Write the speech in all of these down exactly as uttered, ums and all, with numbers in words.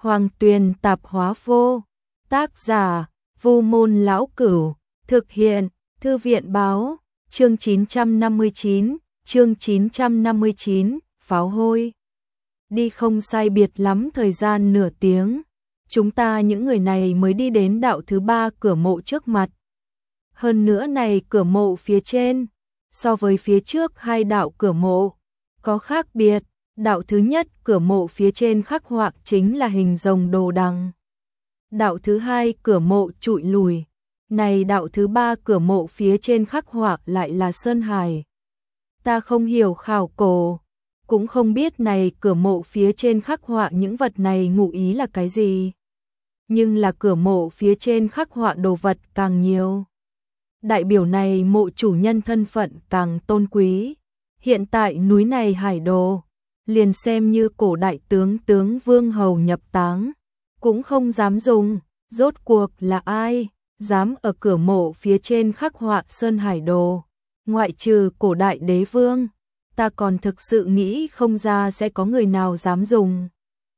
Hoàng Tuyền Tạp Hóa Vô. Tác giả: Vu Môn Lão Cửu. Thực hiện: Thư viện báo. Chương chín trăm năm mươi chín, chương chín trăm năm mươi chín, pháo hôi. Đi không sai biệt lắm thời gian nửa tiếng, chúng ta những người này mới đi đến đạo thứ ba cửa mộ trước mặt. Hơn nữa này cửa mộ phía trên, so với phía trước hai đạo cửa mộ, có khác biệt. Đạo thứ nhất cửa mộ phía trên khắc họa chính là hình rồng đồ đằng. Đạo thứ hai cửa mộ trụi lùi. Này đạo thứ ba cửa mộ phía trên khắc họa lại là sơn hài. Ta không hiểu khảo cổ, cũng không biết này cửa mộ phía trên khắc họa những vật này ngụ ý là cái gì. Nhưng là cửa mộ phía trên khắc họa đồ vật càng nhiều, đại biểu này mộ chủ nhân thân phận càng tôn quý. Hiện tại núi này hải đồ, liền xem như cổ đại tướng tướng vương hầu nhập táng, cũng không dám dùng. Rốt cuộc là ai dám ở cửa mộ phía trên khắc họa sơn hải đồ? Ngoại trừ cổ đại đế vương, ta còn thực sự nghĩ không ra sẽ có người nào dám dùng.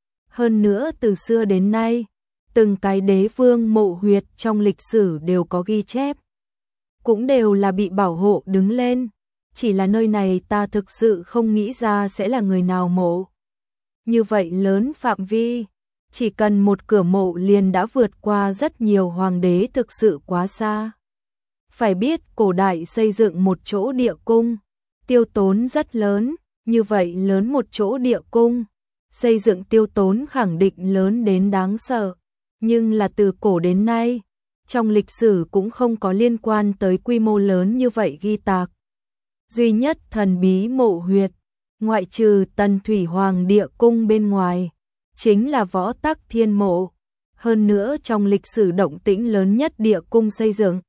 Hơn nữa từ xưa đến nay, từng cái đế vương mộ huyệt trong lịch sử đều có ghi chép, cũng đều là bị bảo hộ đứng lên. Chỉ là nơi này ta thực sự không nghĩ ra sẽ là người nào mộ. Như vậy lớn phạm vi, chỉ cần một cửa mộ liền đã vượt qua rất nhiều hoàng đế, thực sự quá xa. Phải biết cổ đại xây dựng một chỗ địa cung, tiêu tốn rất lớn, như vậy lớn một chỗ địa cung, xây dựng tiêu tốn khẳng định lớn đến đáng sợ. Nhưng là từ cổ đến nay, trong lịch sử cũng không có liên quan tới quy mô lớn như vậy ghi tạc. Duy nhất thần bí mộ huyệt, ngoại trừ Tần Thủy Hoàng địa cung bên ngoài, chính là Võ Tắc Thiên mộ. Hơn nữa trong lịch sử động tĩnh lớn nhất địa cung xây dựng,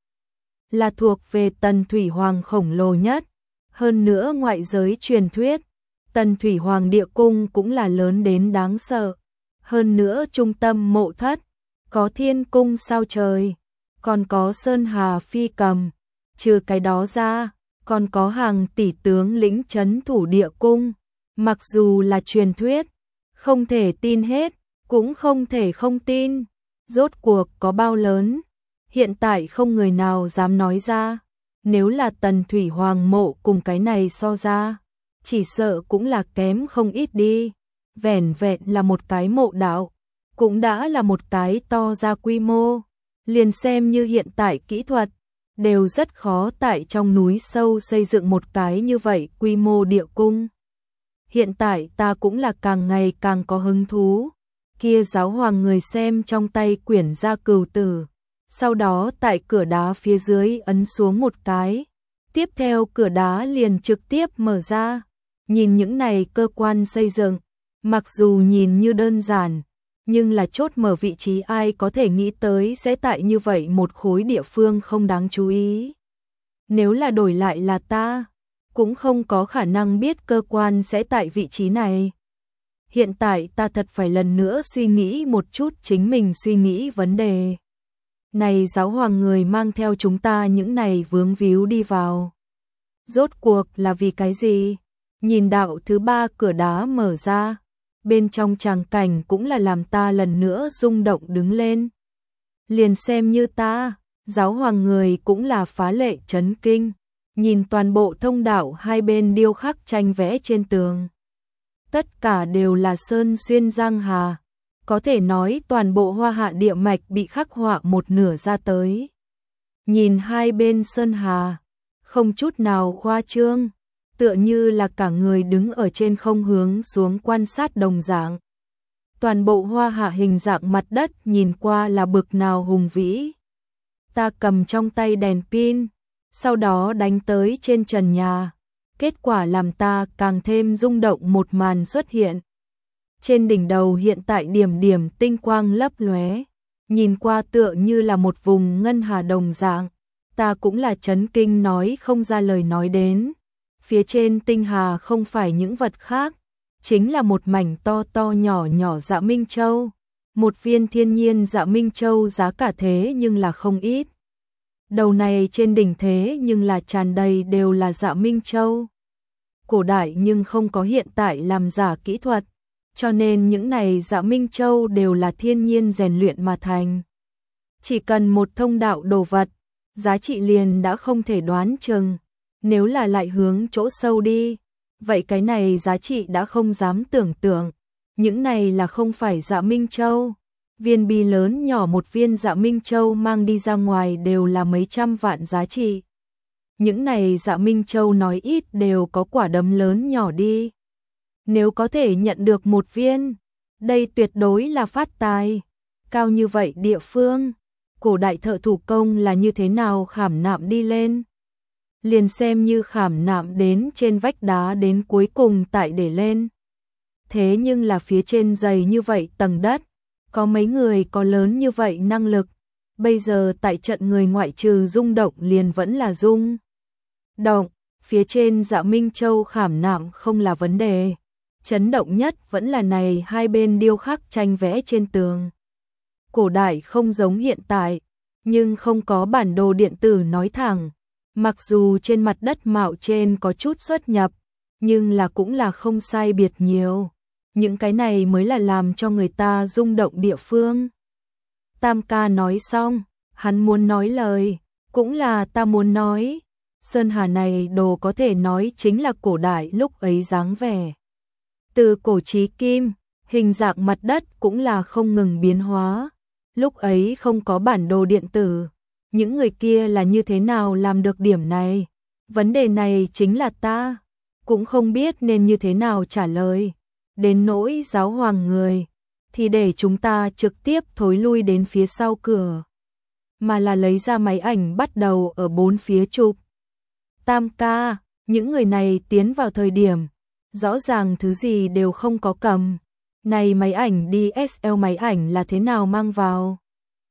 là thuộc về Tần Thủy Hoàng khổng lồ nhất. Hơn nữa ngoại giới truyền thuyết, Tần Thủy Hoàng địa cung cũng là lớn đến đáng sợ. Hơn nữa trung tâm mộ thất, có thiên cung sao trời, còn có sơn hà phi cầm. Trừ cái đó ra, còn có hàng tỷ tướng lĩnh trấn thủ địa cung. Mặc dù là truyền thuyết, không thể tin hết, cũng không thể không tin. Rốt cuộc có bao lớn, hiện tại không người nào dám nói ra. Nếu là Tần Thủy Hoàng mộ cùng cái này so ra, chỉ sợ cũng là kém không ít đi. Vẻn vẹn là một cái mộ đạo, cũng đã là một cái to ra quy mô. Liền xem như hiện tại kỹ thuật, đều rất khó tại trong núi sâu xây dựng một cái như vậy quy mô địa cung. Hiện tại ta cũng là càng ngày càng có hứng thú. Kia giáo hoàng người xem trong tay quyển gia cừu tử, sau đó tại cửa đá phía dưới ấn xuống một cái, tiếp theo cửa đá liền trực tiếp mở ra. Nhìn những này cơ quan xây dựng, mặc dù nhìn như đơn giản, nhưng là chốt mở vị trí ai có thể nghĩ tới sẽ tại như vậy một khối địa phương không đáng chú ý. Nếu là đổi lại là ta, cũng không có khả năng biết cơ quan sẽ tại vị trí này. Hiện tại ta thật phải lần nữa suy nghĩ một chút chính mình suy nghĩ vấn đề. Này giáo hoàng người mang theo chúng ta những này vướng víu đi vào, rốt cuộc là vì cái gì? Nhìn đạo thứ ba cửa đá mở ra, bên trong tràng cảnh cũng là làm ta lần nữa rung động đứng lên. Liền xem như ta, giáo hoàng người cũng là phá lệ chấn kinh. Nhìn toàn bộ thông đạo hai bên điêu khắc tranh vẽ trên tường, tất cả đều là sơn xuyên giang hà, có thể nói toàn bộ Hoa Hạ địa mạch bị khắc họa một nửa ra tới. Nhìn hai bên sơn hà, không chút nào khoa trương, tựa như là cả người đứng ở trên không hướng xuống quan sát đồng dạng. Toàn bộ Hoa Hạ hình dạng mặt đất nhìn qua là bực nào hùng vĩ. Ta cầm trong tay đèn pin, sau đó đánh tới trên trần nhà, kết quả làm ta càng thêm rung động một màn xuất hiện. Trên đỉnh đầu hiện tại điểm điểm tinh quang lấp lóe, nhìn qua tựa như là một vùng ngân hà đồng dạng. Ta cũng là chấn kinh nói không ra lời nói đến. Phía trên tinh hà không phải những vật khác, chính là một mảnh to to nhỏ nhỏ dạ Minh Châu. Một viên thiên nhiên dạ Minh Châu giá cả thế nhưng là không ít. Đầu này trên đỉnh thế nhưng là tràn đầy đều là dạ Minh Châu. Cổ đại nhưng không có hiện tại làm giả kỹ thuật, cho nên những này Dạ Minh Châu đều là thiên nhiên rèn luyện mà thành. Chỉ cần một thông đạo đồ vật, giá trị liền đã không thể đoán chừng, nếu là lại hướng chỗ sâu đi, vậy cái này giá trị đã không dám tưởng tượng. Những này là không phải Dạ Minh Châu, viên bi lớn nhỏ một viên Dạ Minh Châu mang đi ra ngoài đều là mấy trăm vạn giá trị. Những này Dạ Minh Châu nói ít đều có quả đấm lớn nhỏ đi. Nếu có thể nhận được một viên, đây tuyệt đối là phát tài. Cao như vậy địa phương, cổ đại thợ thủ công là như thế nào khảm nạm đi lên. Liền xem như khảm nạm đến trên vách đá đến cuối cùng tại để lên. Thế nhưng là phía trên dày như vậy tầng đất, có mấy người có lớn như vậy năng lực. Bây giờ tại trận người ngoại trừ rung động liền vẫn là rung động, phía trên Dạ Minh Châu khảm nạm không là vấn đề. Chấn động nhất vẫn là này hai bên điêu khắc tranh vẽ trên tường. Cổ đại không giống hiện tại, nhưng không có bản đồ điện tử nói thẳng. Mặc dù trên mặt đất mạo trên có chút xuất nhập, nhưng là cũng là không sai biệt nhiều. Những cái này mới là làm cho người ta rung động địa phương. Tam ca nói xong, hắn muốn nói lời, cũng là ta muốn nói. Sơn Hà này đồ có thể nói chính là cổ đại lúc ấy dáng vẻ. Từ cổ chí kim, hình dạng mặt đất cũng là không ngừng biến hóa. Lúc ấy không có bản đồ điện tử, những người kia là như thế nào làm được điểm này? Vấn đề này chính là ta cũng không biết nên như thế nào trả lời. Đến nỗi giáo hoàng người, thì để chúng ta trực tiếp thối lui đến phía sau cửa, mà là lấy ra máy ảnh bắt đầu ở bốn phía chụp. Tam ca, những người này tiến vào thời điểm, rõ ràng thứ gì đều không có cầm. Này máy ảnh đê ét lờ máy ảnh là thế nào mang vào?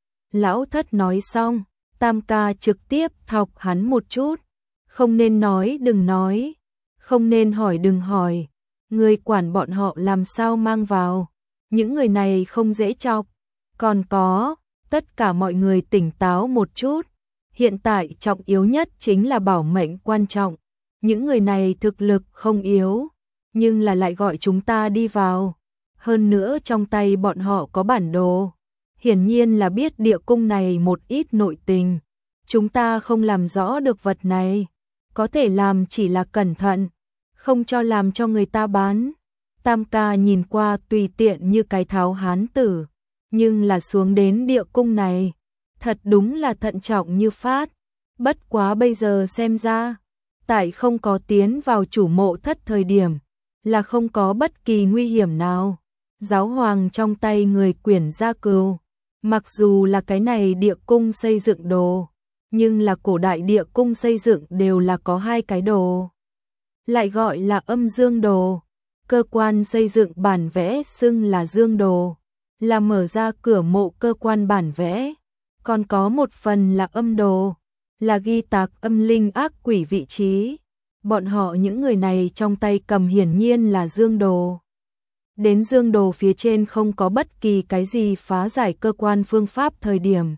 Lão thất nói xong, Tam ca trực tiếp thọc hắn một chút. Không nên nói đừng nói, không nên hỏi đừng hỏi. Người quản bọn họ làm sao mang vào? Những người này không dễ chọc. Còn có, tất cả mọi người tỉnh táo một chút. Hiện tại trọng yếu nhất chính là bảo mệnh quan trọng. Những người này thực lực không yếu, nhưng là lại gọi chúng ta đi vào. Hơn nữa trong tay bọn họ có bản đồ. Hiển nhiên là biết địa cung này một ít nội tình. Chúng ta không làm rõ được vật này. Có thể làm chỉ là cẩn thận, không cho làm cho người ta bán. Tam ca nhìn qua tùy tiện như cái tháo hán tử, nhưng là xuống đến địa cung này, thật đúng là thận trọng như phát. Bất quá bây giờ xem ra, tại không có tiến vào chủ mộ thất thời điểm, là không có bất kỳ nguy hiểm nào. Giáo hoàng trong tay người quyển gia cừu, mặc dù là cái này địa cung xây dựng đồ, nhưng là cổ đại địa cung xây dựng đều là có hai cái đồ, lại gọi là âm dương đồ. Cơ quan xây dựng bản vẽ xưng là dương đồ, là mở ra cửa mộ cơ quan bản vẽ. Còn có một phần là âm đồ, là ghi tạc âm linh ác quỷ vị trí. Bọn họ những người này trong tay cầm hiển nhiên là dương đồ. Đến dương đồ phía trên không có bất kỳ cái gì phá giải cơ quan phương pháp thời điểm.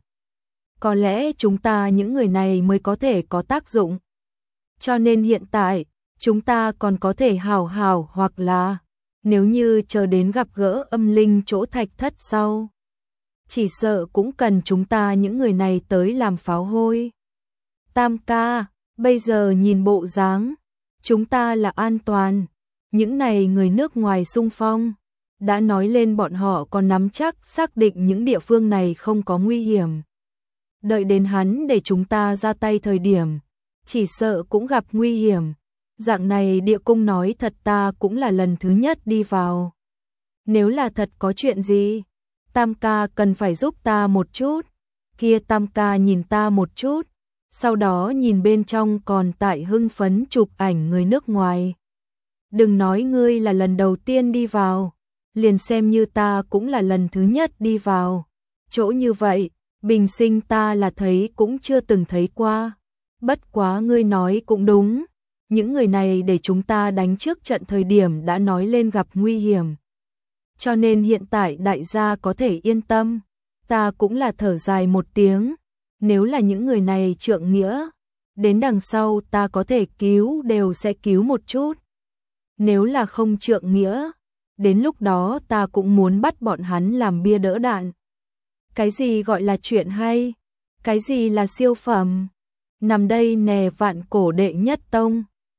Có lẽ chúng ta những người này mới có thể có tác dụng. Cho nên hiện tại, chúng ta còn có thể hào hào hoặc là, nếu như chờ đến gặp gỡ âm linh chỗ thạch thất sau, chỉ sợ cũng cần chúng ta những người này tới làm pháo hôi. Tam ca, bây giờ nhìn bộ dáng, chúng ta là an toàn. Những này người nước ngoài xung phong, đã nói lên bọn họ còn nắm chắc xác định những địa phương này không có nguy hiểm. Đợi đến hắn để chúng ta ra tay thời điểm, chỉ sợ cũng gặp nguy hiểm. Dạng này địa cung nói thật ta cũng là lần thứ nhất đi vào. Nếu là thật có chuyện gì, Tam ca cần phải giúp ta một chút. Kia Tam ca nhìn ta một chút, sau đó nhìn bên trong còn tại hưng phấn chụp ảnh người nước ngoài. Đừng nói ngươi là lần đầu tiên đi vào, liền xem như ta cũng là lần thứ nhất đi vào. Chỗ như vậy, bình sinh ta là thấy cũng chưa từng thấy qua. Bất quá ngươi nói cũng đúng. Những người này để chúng ta đánh trước trận thời điểm đã nói lên gặp nguy hiểm. Cho nên hiện tại đại gia có thể yên tâm. Ta cũng là thở dài một tiếng. Nếu là những người này trượng nghĩa, đến đằng sau ta có thể cứu đều sẽ cứu một chút. Nếu là không trượng nghĩa, đến lúc đó ta cũng muốn bắt bọn hắn làm bia đỡ đạn. Cái gì gọi là chuyện hay? Cái gì là siêu phẩm? Nằm đây nè vạn cổ đệ nhất tông.